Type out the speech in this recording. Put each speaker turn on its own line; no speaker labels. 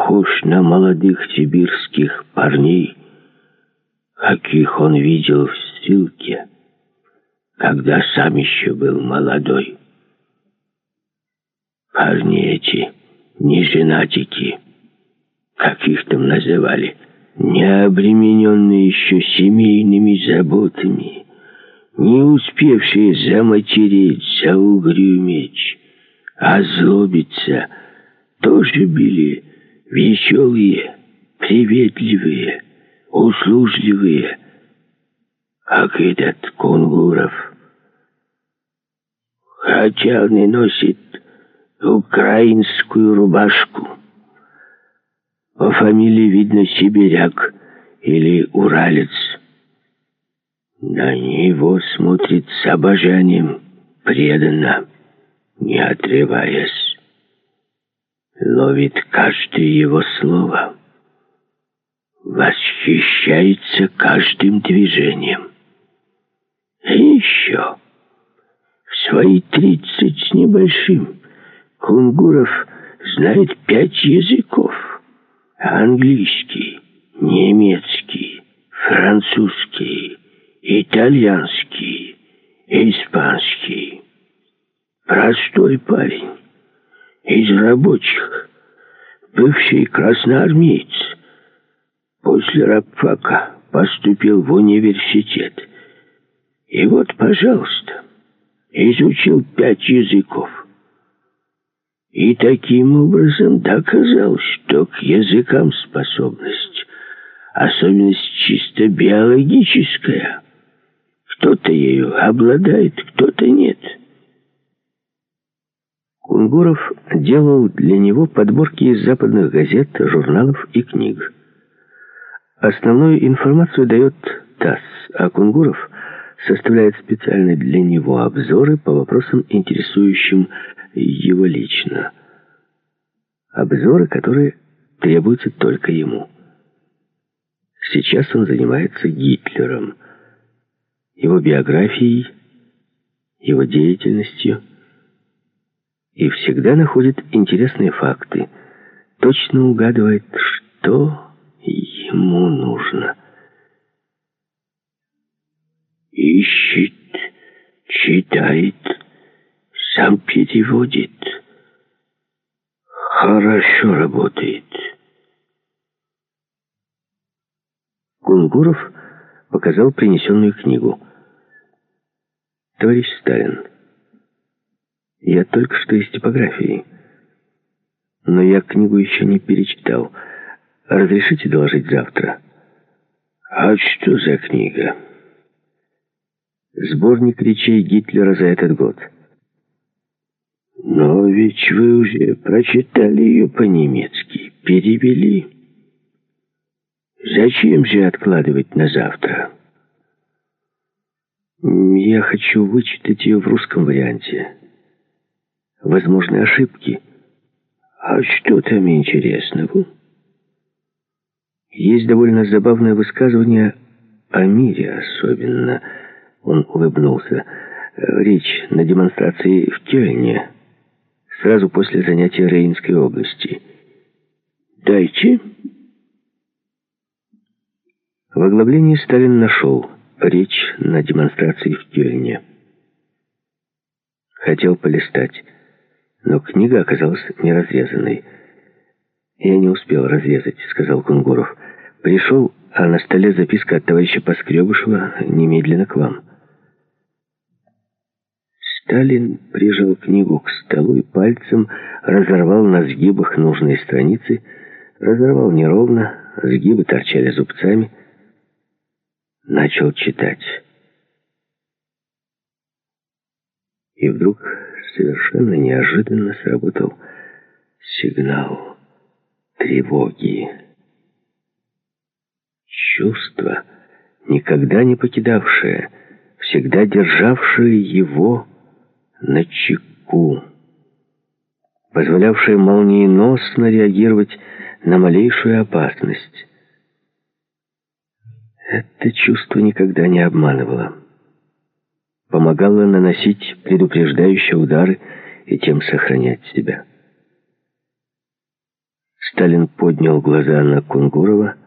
похож на молодых сибирских парней, каких он видел в ссылке, когда сам еще был молодой. Парни эти не женатики, как их там называли, не обремененные еще семейными заботами, не успевшие заматереть, заугрюметь, озлобиться, тоже были веселые, приветливые, услужливые, как этот Кунгуров. Хотя он и носит украинскую рубашку. По фамилии видно сибиряк или уралец. На него смотрит с обожанием, преданно, не отрываясь. Ловит каждое его слово. Восхищается каждым движением. И еще, в свои 30 с небольшим, Кунгуров знает 5 языков. Английский, немецкий, французский, итальянский, испанский. Простой парень, из рабочих, бывший красноармеец. После рабфака поступил в университет. И вот, пожалуйста, изучил 5 языков. И таким образом доказал, что к языкам способность, особенность чисто биологическая. Кто-то ею обладает, кто-то нет. Кунгуров делал для него подборки из западных газет, журналов и книг. Основную информацию дает ТАСС, а Кунгуров составляет специально для него обзоры по вопросам, интересующим его лично. Обзоры, которые требуются только ему. Сейчас он занимается Гитлером, его биографией, его деятельностью, и всегда находит интересные факты, точно угадывает, что ему нужно. Ищет, читает, сам переводит. Хорошо работает. Кунгуров показал принесенную книгу. Товарищ Сталин, я только что из типографии, но я книгу еще не перечитал. Разрешите доложить завтра? А что за книга? Сборник речей Гитлера за этот год. Но ведь вы уже прочитали ее по-немецки, перевели. Зачем же откладывать на завтра? Я хочу вычитать ее в русском варианте. Возможны ошибки. А что там интересного? Есть довольно забавное высказывание о мире, особенно. Он улыбнулся. Речь на демонстрации в Кёльне, сразу после занятия Рейнской области. Дайте. В оглавлении Сталин нашел речь на демонстрации в Кёльне. Хотел полистать, но книга оказалась неразрезанной. «Я не успел разрезать», — сказал Кунгуров. «Пришел, а на столе записка от товарища Поскребышева немедленно к вам». Сталин прижал книгу к столу и пальцем разорвал на сгибах нужные страницы, разорвал неровно, сгибы торчали зубцами, начал читать. И вдруг совершенно неожиданно сработал сигнал тревоги. Чувство, никогда не покидавшее, всегда державшее его начеку, позволявшее молниеносно реагировать на малейшую опасность. Это чувство никогда не обманывало. Помогало наносить предупреждающие удары и тем сохранять себя. Сталин поднял глаза на Кунгурова